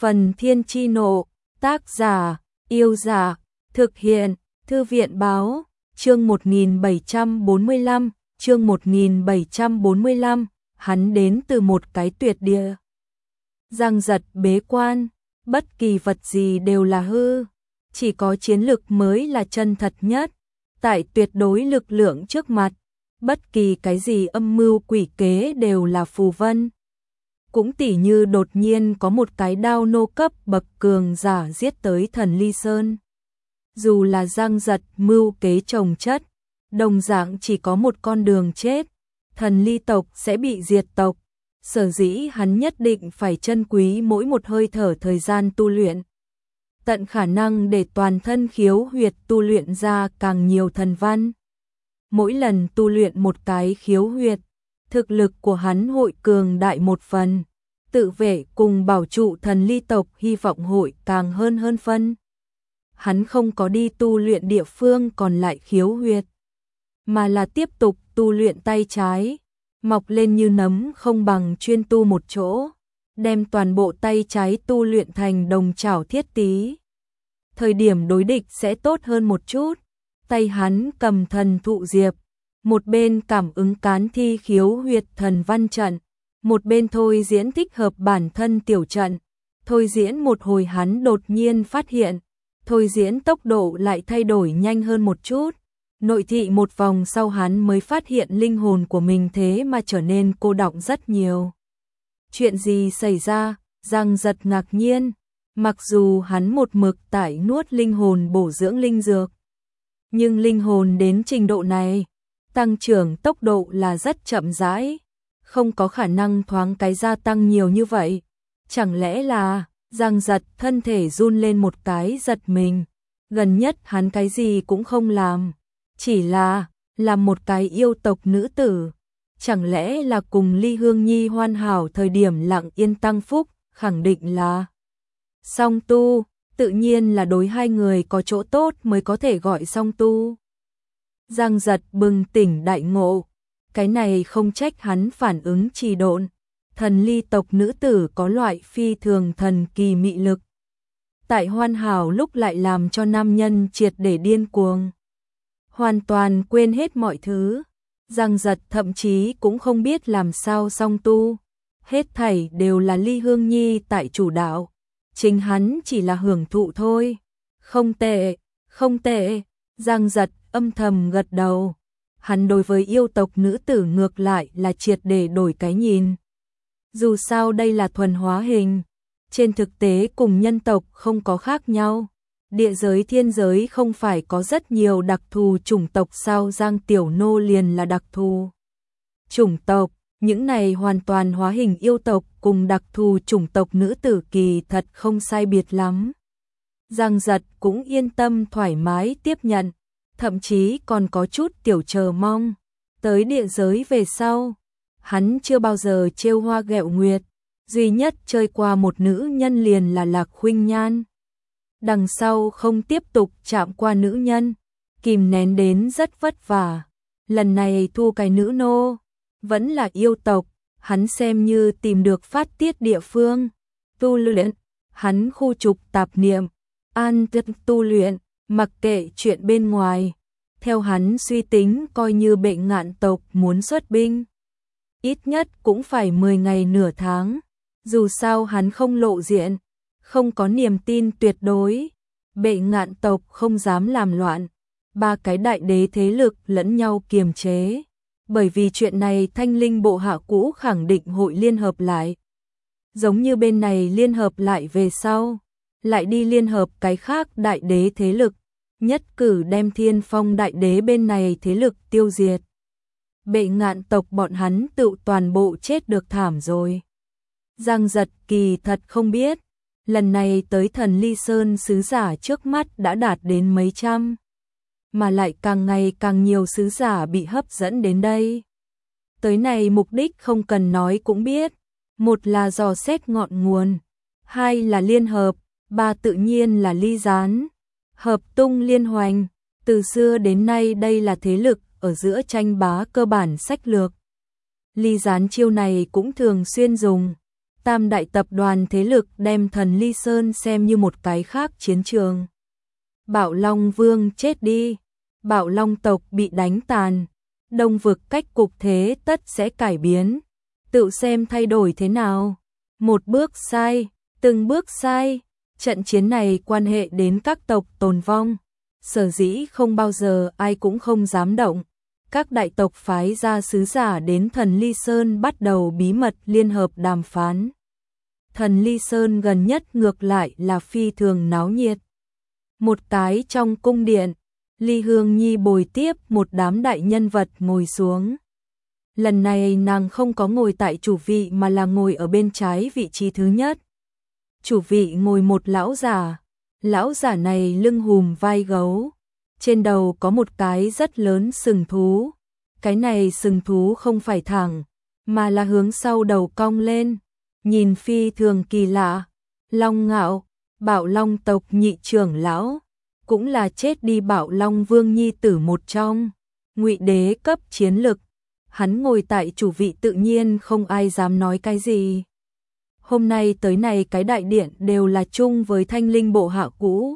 Phần Thiên Chi Nộ, tác giả, Yêu Giả, thực hiện, Thư viện Báo, chương 1745, chương 1745, hắn đến từ một cái tuyệt địa. Giang Giật bế quan, bất kỳ vật gì đều là hư, chỉ có chiến lực mới là chân thật nhất, tại tuyệt đối lực lượng trước mặt, bất kỳ cái gì âm mưu quỷ kế đều là phù vân. Cũng tỉ như đột nhiên có một cái đao nô cấp bậc cường giả giết tới Thần Ly Sơn. Dù là Giang Giật mưu kế chồng chất, đồng dạng chỉ có một con đường chết, Thần Ly tộc sẽ bị diệt tộc. Sở dĩ hắn nhất định phải trân quý mỗi một hơi thở thời gian tu luyện, tận khả năng để toàn thân khiếu huyệt tu luyện ra càng nhiều thần văn. Mỗi lần tu luyện một cái khiếu huyệt, thực lực của hắn hội cường đại một phần, tự vệ cùng bảo trụ Thần Ly tộc hy vọng hội càng hơn phân. Hắn không có đi tu luyện địa phương còn lại khiếu huyệt, mà là tiếp tục tu luyện tay trái, mọc lên như nấm không bằng chuyên tu một chỗ, đem toàn bộ tay trái tu luyện thành đồng chảo thiết tí. Thời điểm đối địch sẽ tốt hơn một chút, tay hắn cầm thần thụ diệp, một bên cảm ứng cán thi khiếu huyệt thần văn trận, một bên thôi diễn thích hợp bản thân tiểu trận. Thôi diễn một hồi hắn đột nhiên phát hiện, thôi diễn tốc độ lại thay đổi nhanh hơn một chút. Nội thị một vòng sau hắn mới phát hiện linh hồn của mình thế mà trở nên cô đọng rất nhiều. Chuyện gì xảy ra? Giang Giật ngạc nhiên, mặc dù hắn một mực tại nuốt linh hồn bổ dưỡng linh dược, nhưng linh hồn đến trình độ này, tăng trưởng tốc độ là rất chậm rãi, không có khả năng thoáng cái gia tăng nhiều như vậy. Chẳng lẽ là, Giang Giật thân thể run lên một cái giật mình, gần nhất hắn cái gì cũng không làm, chỉ là một cái yêu tộc nữ tử, chẳng lẽ là cùng Ly Hương Nhi hoàn hảo thời điểm lặng yên tăng phúc, khẳng định là song tu, tự nhiên là đối hai người có chỗ tốt mới có thể gọi song tu. Giang Giật bừng tỉnh đại ngộ, cái này không trách hắn phản ứng trì độn, Thần Ly tộc nữ tử có loại phi thường thần kỳ mị lực, tại hoàn hảo lúc lại làm cho nam nhân triệt để điên cuồng, hoàn toàn quên hết mọi thứ. Giang Giật thậm chí cũng không biết làm sao song tu, hết thảy đều là Ly Hương Nhi tại chủ đạo, chính hắn chỉ là hưởng thụ thôi. Không tệ, không tệ, Giang Giật âm thầm gật đầu. Hắn đối với yêu tộc nữ tử ngược lại là triệt để đổi cái nhìn. Dù sao đây là thuần hóa hình, trên thực tế cùng nhân tộc không có khác nhau. Địa giới thiên giới không phải có rất nhiều đặc thù chủng tộc sao? Giang Tiểu Nô liền là đặc thù chủng tộc, những này hoàn toàn hóa hình yêu tộc cùng đặc thù chủng tộc nữ tử kỳ thật không sai biệt lắm. Giang Giật cũng yên tâm thoải mái tiếp nhận, thậm chí còn có chút tiểu chờ mong. Tới địa giới về sau, hắn chưa bao giờ trêu hoa ghẹo nguyệt, duy nhất chơi qua một nữ nhân liền là Lạc Khuynh Nhan. Đằng sau không tiếp tục chạm qua nữ nhân, kìm nén đến rất vất vả. Lần này thu cái nữ nô, vẫn là yêu tộc, hắn xem như tìm được phát tiết địa phương. Tu luyện, hắn khu trục tạp niệm, an tâm tu luyện, mặc kệ chuyện bên ngoài. Theo hắn suy tính coi như Bệnh Ngạn tộc muốn xuất binh, ít nhất cũng phải 10 ngày nửa tháng. Dù sao hắn không lộ diện, không có niềm tin tuyệt đối, Bệnh Ngạn tộc không dám làm loạn, ba cái đại đế thế lực lẫn nhau kiềm chế. Bởi vì chuyện này Thanh Linh bộ hạ cũ khẳng định hội liên hợp lại. Giống như bên này liên hợp lại về sau, lại đi liên hợp cái khác đại đế thế lực, nhất cử đem Thiên Phong đại đế bên này thế lực tiêu diệt. Bệnh Ngạn tộc bọn hắn tự toàn bộ chết được thảm rồi. Giang Giật kỳ thật không biết, lần này tới Thần Ly Sơn sứ giả trước mắt đã đạt đến mấy trăm, mà lại càng ngày càng nhiều sứ giả bị hấp dẫn đến đây. Tới này mục đích không cần nói cũng biết, một là dò xét ngọn nguồn, hai là liên hợp, ba tự nhiên là ly gián. Hợp tung liên hoành, từ xưa đến nay đây là thế lực ở giữa tranh bá cơ bản sách lược. Ly gián chiêu này cũng thường xuyên dùng, Tam đại tập đoàn thế lực đem Thần Ly Sơn xem như một cái khác chiến trường. Bạo Long Vương chết đi, Bạo Long tộc bị đánh tàn, Đông vực cách cục thế tất sẽ cải biến, tự xem thay đổi thế nào. Một bước sai, từng bước sai, trận chiến này quan hệ đến các tộc tồn vong, sở dĩ không bao giờ ai cũng không dám động. Các đại tộc phái ra sứ giả đến Thần Ly Sơn bắt đầu bí mật liên hợp đàm phán. Thần Ly Sơn gần nhất ngược lại là phi thường náo nhiệt. Một cái trong cung điện, Ly Hương Nhi bồi tiếp một đám đại nhân vật ngồi xuống. Lần này nàng không có ngồi tại chủ vị mà là ngồi ở bên trái vị trí thứ nhất. Chủ vị ngồi một lão giả này lưng hùm vai gấu, trên đầu có một cái rất lớn sừng thú. Cái này sừng thú không phải thẳng, mà là hướng sau đầu cong lên, nhìn phi thường kỳ lạ. Long Ngạo, Bạo Long tộc nhị trưởng lão, cũng là chết đi Bạo Long Vương nhi tử một trong, Ngụy đế cấp chiến lực. Hắn ngồi tại chủ vị tự nhiên không ai dám nói cái gì. Hôm nay tới này cái đại điện đều là chung với Thanh Linh bộ hạ cũ.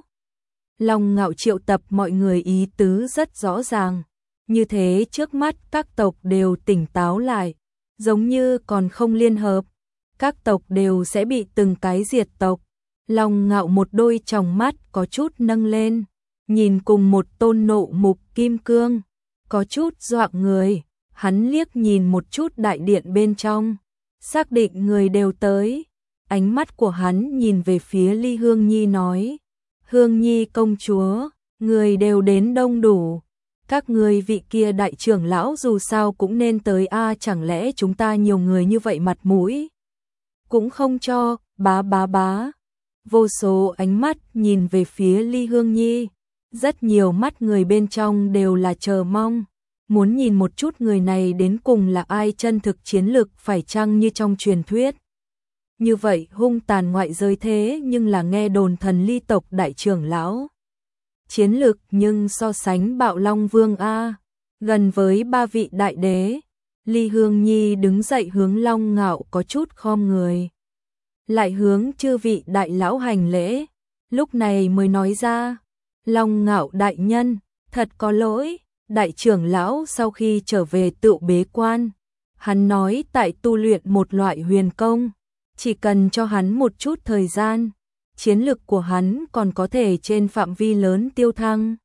Long Ngạo triệu tập mọi người ý tứ rất rõ ràng. Như thế trước mắt các tộc đều tỉnh táo lại, giống như còn không liên hợp. Các tộc đều sẽ bị từng cái diệt tộc. Long Ngạo một đôi tròng mắt có chút nâng lên, nhìn cùng một tôn nộ mục kim cương, có chút dọa người. Hắn liếc nhìn một chút đại điện bên trong, xác định người đều tới. Ánh mắt của hắn nhìn về phía Ly Hương Nhi nói, Hương Nhi công chúa, người đều đến đông đủ. Các người vị kia đại trưởng lão dù sao cũng nên tới a, chẳng lẽ chúng ta nhiều người như vậy mặt mũi cũng không cho. Bá. Vô số ánh mắt nhìn về phía Ly Hương Nhi, rất nhiều mắt người bên trong đều là chờ mong, muốn nhìn một chút người này đến cùng là ai, chân thực chiến lực phải chăng như trong truyền thuyết. Như vậy hung tàn ngoại giới thế nhưng là nghe đồn Thần Ly tộc đại trưởng lão. Chiến lực nhưng so sánh Bạo Long Vương a, gần với ba vị đại đế. Ly Hương Nhi đứng dậy hướng Long Ngạo có chút khom người, lại hướng chư vị đại lão hành lễ, lúc này mới nói ra, Long Ngạo đại nhân, thật có lỗi, đại trưởng lão sau khi trở về tự bế quan, hắn nói tại tu luyện một loại huyền công, chỉ cần cho hắn một chút thời gian, chiến lực của hắn còn có thể trên phạm vi lớn tiêu thăng.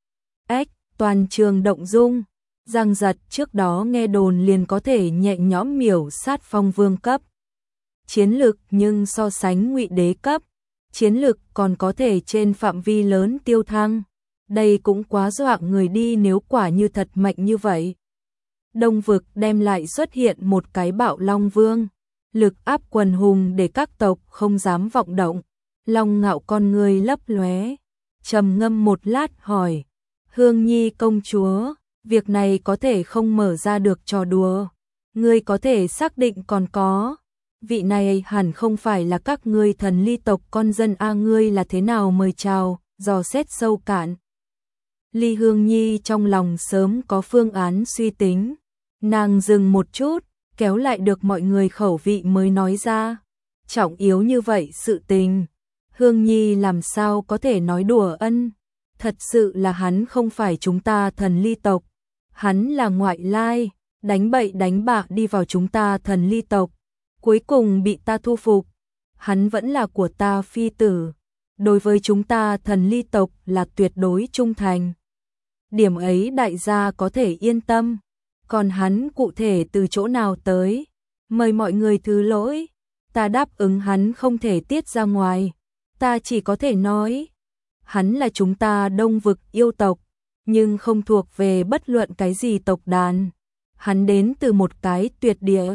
Toàn trường động dung, Giang Giật trước đó nghe đồn liền có thể nhẹ nhõm miểu sát Phong Vương cấp chiến lực, nhưng so sánh Ngụy đế cấp chiến lực còn có thể trên phạm vi lớn tiêu thăng. Đây cũng quá dọa người đi, nếu quả như thật mạnh như vậy. Đông vực đem lại xuất hiện một cái Bạo Long Vương, lực áp quần hùng để các tộc không dám vọng động. Long Ngạo con người lấp lóe, trầm ngâm một lát hỏi, Hương Nhi công chúa, việc này có thể không mở ra được trò đùa, ngươi có thể xác định còn có. Vị này hẳn không phải là các ngươi Thần Ly tộc con dân a, ngươi là thế nào mời chào, dò xét sâu cạn. Ly Hương Nhi trong lòng sớm có phương án suy tính, nàng dừng một chút, kéo lại được mọi người khẩu vị mới nói ra, trọng yếu như vậy sự tình, Hương Nhi làm sao có thể nói đùa ân, thật sự là hắn không phải chúng ta Thần Ly tộc, hắn là ngoại lai, đánh bậy đánh bạ đi vào chúng ta Thần Ly tộc, cuối cùng bị ta thu phục, hắn vẫn là của ta phi tử, đối với chúng ta Thần Ly tộc là tuyệt đối trung thành. Điểm ấy đại gia có thể yên tâm, còn hắn cụ thể từ chỗ nào tới, mời mọi người thứ lỗi, ta đáp ứng hắn không thể tiết ra ngoài, ta chỉ có thể nói, hắn là chúng ta Đông vực yêu tộc, nhưng không thuộc về bất luận cái gì tộc đàn, hắn đến từ một cái tuyệt địa.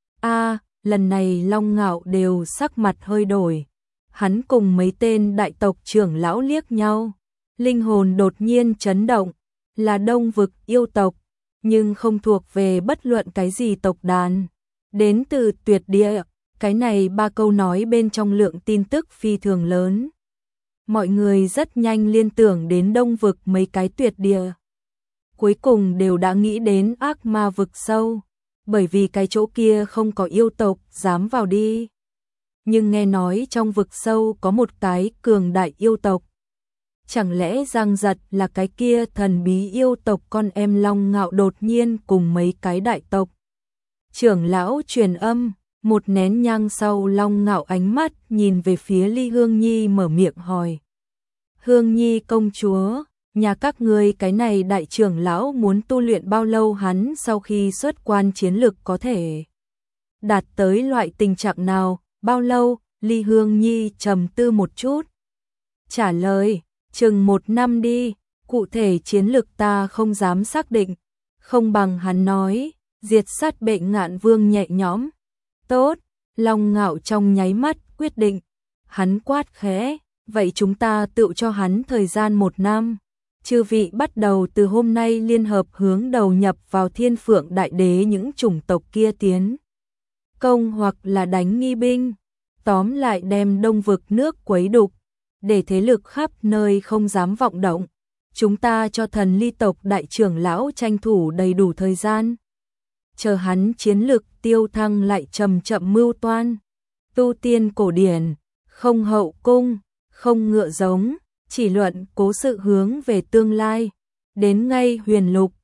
Lần này Long Ngạo đều sắc mặt hơi đổi, hắn cùng mấy tên đại tộc trưởng lão liếc nhau, linh hồn đột nhiên chấn động, là Đông vực yêu tộc, nhưng không thuộc về bất luận cái gì tộc đàn, đến từ tuyệt địa. Cái này ba câu nói bên trong lượng tin tức phi thường lớn. Mọi người rất nhanh liên tưởng đến Đông vực mấy cái tuyệt địa. Cuối cùng đều đã nghĩ đến ác ma vực sâu, bởi vì cái chỗ kia không có yêu tộc dám vào đi. nhưng nghe nói trong vực sâu có một cái cường đại yêu tộc. Chẳng lẽ Giang Giật là cái kia thần bí yêu tộc con em Long Ngạo đột nhiên cùng mấy cái đại tộc? Trưởng lão truyền âm, một nén nhang sau Long Ngạo ánh mắt nhìn về phía Ly Hương Nhi mở miệng hỏi. Hương Nhi công chúa, nhà các ngươi cái này đại trưởng lão muốn tu luyện bao lâu? Hắn sau khi xuất quan chiến lực có thể đạt tới loại tình trạng nào? Bao lâu? Ly Hương Nhi trầm tư một chút. Trả lời, chừng 1 năm đi, cụ thể chiến lực ta không dám xác định, không bằng hắn nói, diệt sát Bệnh Ngạn Vương nhẹ nhõm. Tốt, Long Ngạo trong nháy mắt quyết định, hắn quát khẽ, vậy chúng ta tự cho hắn thời gian 1 năm. Chư vị bắt đầu từ hôm nay liên hợp hướng đầu nhập vào Thiên Phượng Đại Đế những chủng tộc kia tiến công hoặc là đánh nghi binh, tóm lại đem Đông vực nước quấy đục, để thế lực khắp nơi không dám vọng động. Chúng ta cho Thần Ly tộc đại trưởng lão tranh thủ đầy đủ thời gian, chờ hắn chiến lực tiêu thăng lại chậm chậm mưu toan. Tu tiên cổ điển, không hậu cung, không ngựa giống, chỉ luận cố sự hướng về tương lai. Đến ngay Huyền Lục,